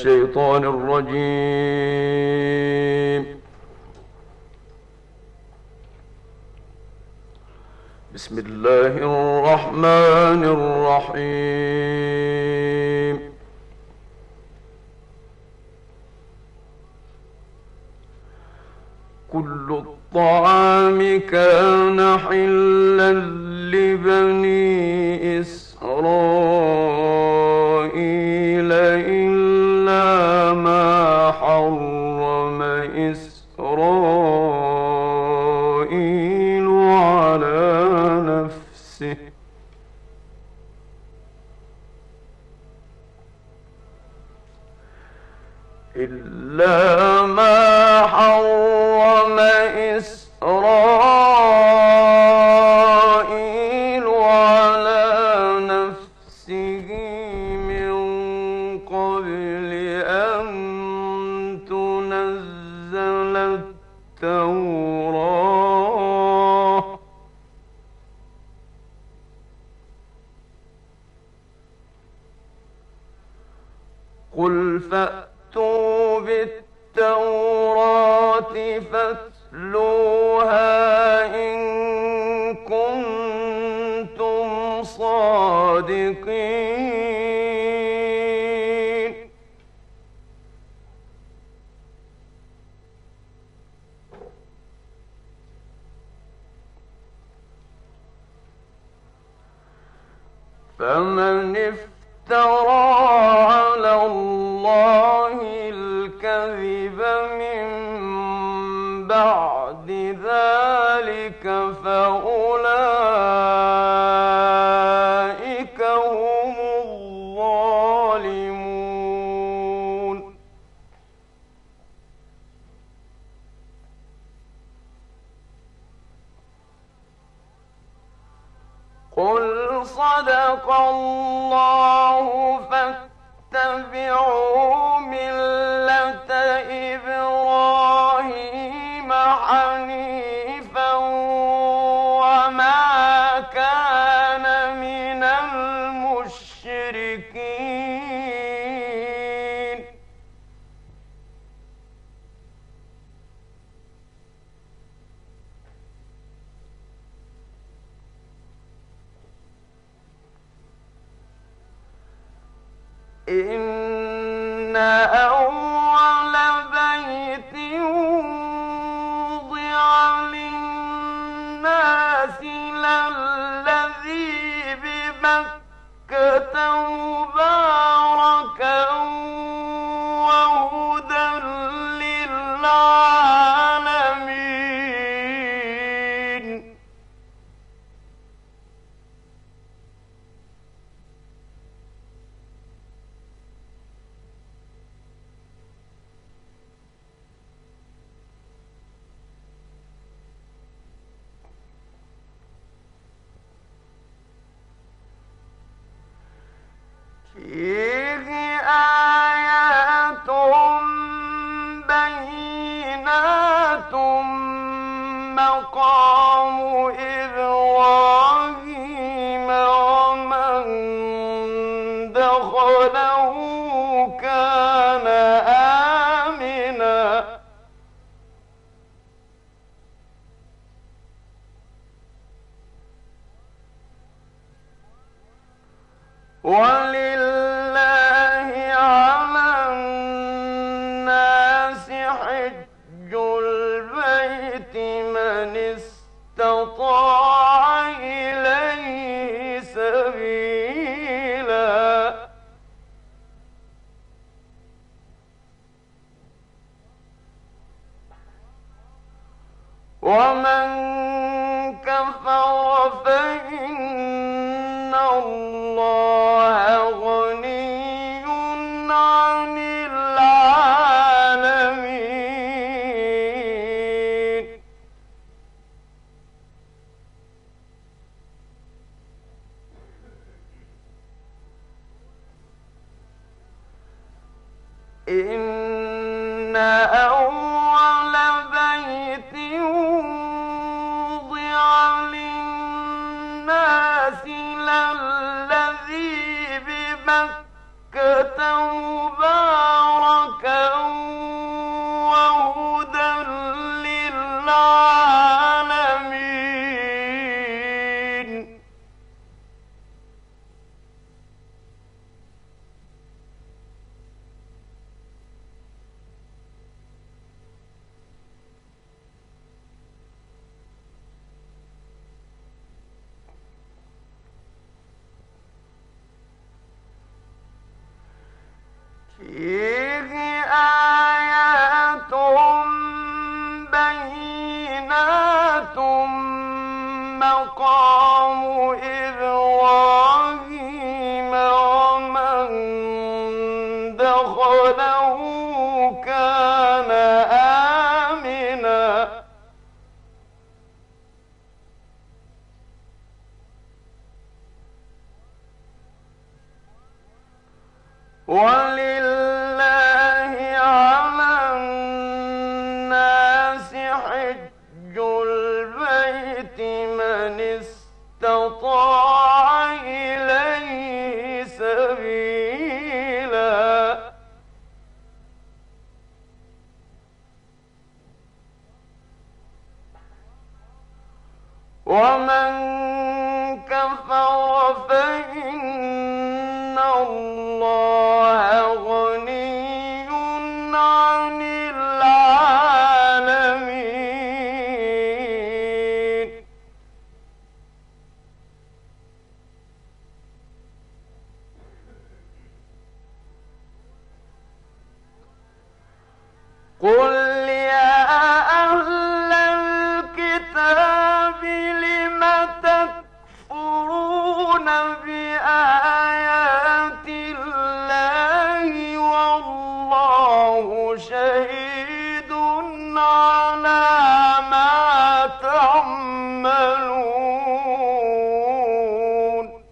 الشيطان الرجيم. بسم الله الرحمن الرحيم. كل الطعام كان حلا لبني إسرائيل إلا ما حرم إسرائيل على نفسه من قبل أن تنزل التوراة قل فأتوا بالتوراة فاتلوها إن كنتم صادقين. فمن افترى على الله الكذب من بعد ذلك فأولئك هم الظالمون. قل صدق الله فاتبعوا ملة إبراهيم حنيفا وما كان من المشركين. إن أول بيت وضع للناس للذي ببكة مباركا وهدى للعالمين. فيه آيات بينات مقام إبراهيم ومن دخله كان آمنا. ولله على الناس حج البيت من استطاع إليه سبيلا. ومن كفر فإن الله غني عن العالمين. إن أول بيت وضع للناس للذي ببكة مباركا فيه آيات بينات مقام إبراهيم ومن دخله كان آمنا ولله على الناس حج البيت من استطاع إليه سبيلا ومن كفر فإن الله غني عن العالمين قل يا أهل الكتاب لم تكفرون بآيات الله والله شهيد على ما تعملون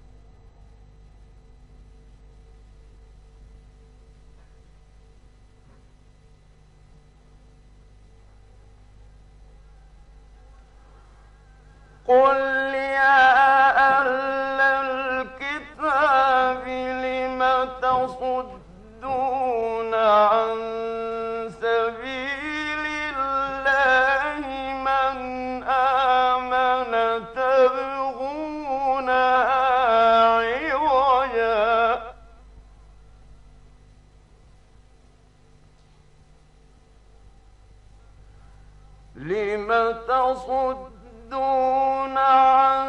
قل يا أهل الكتاب لم تصدون عن سبيل الله من آمن تبغونها عوجا لم تصدون عن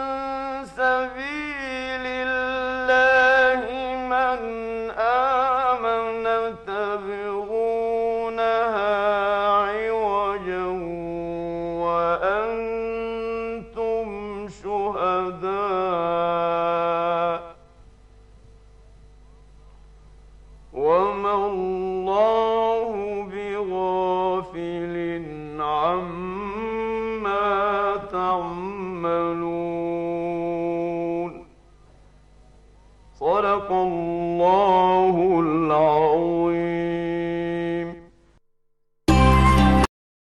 سبيل الله من آمن تبغونها عوجا وأنتم شهداء وما الله بغافل عما تعملون صدق الله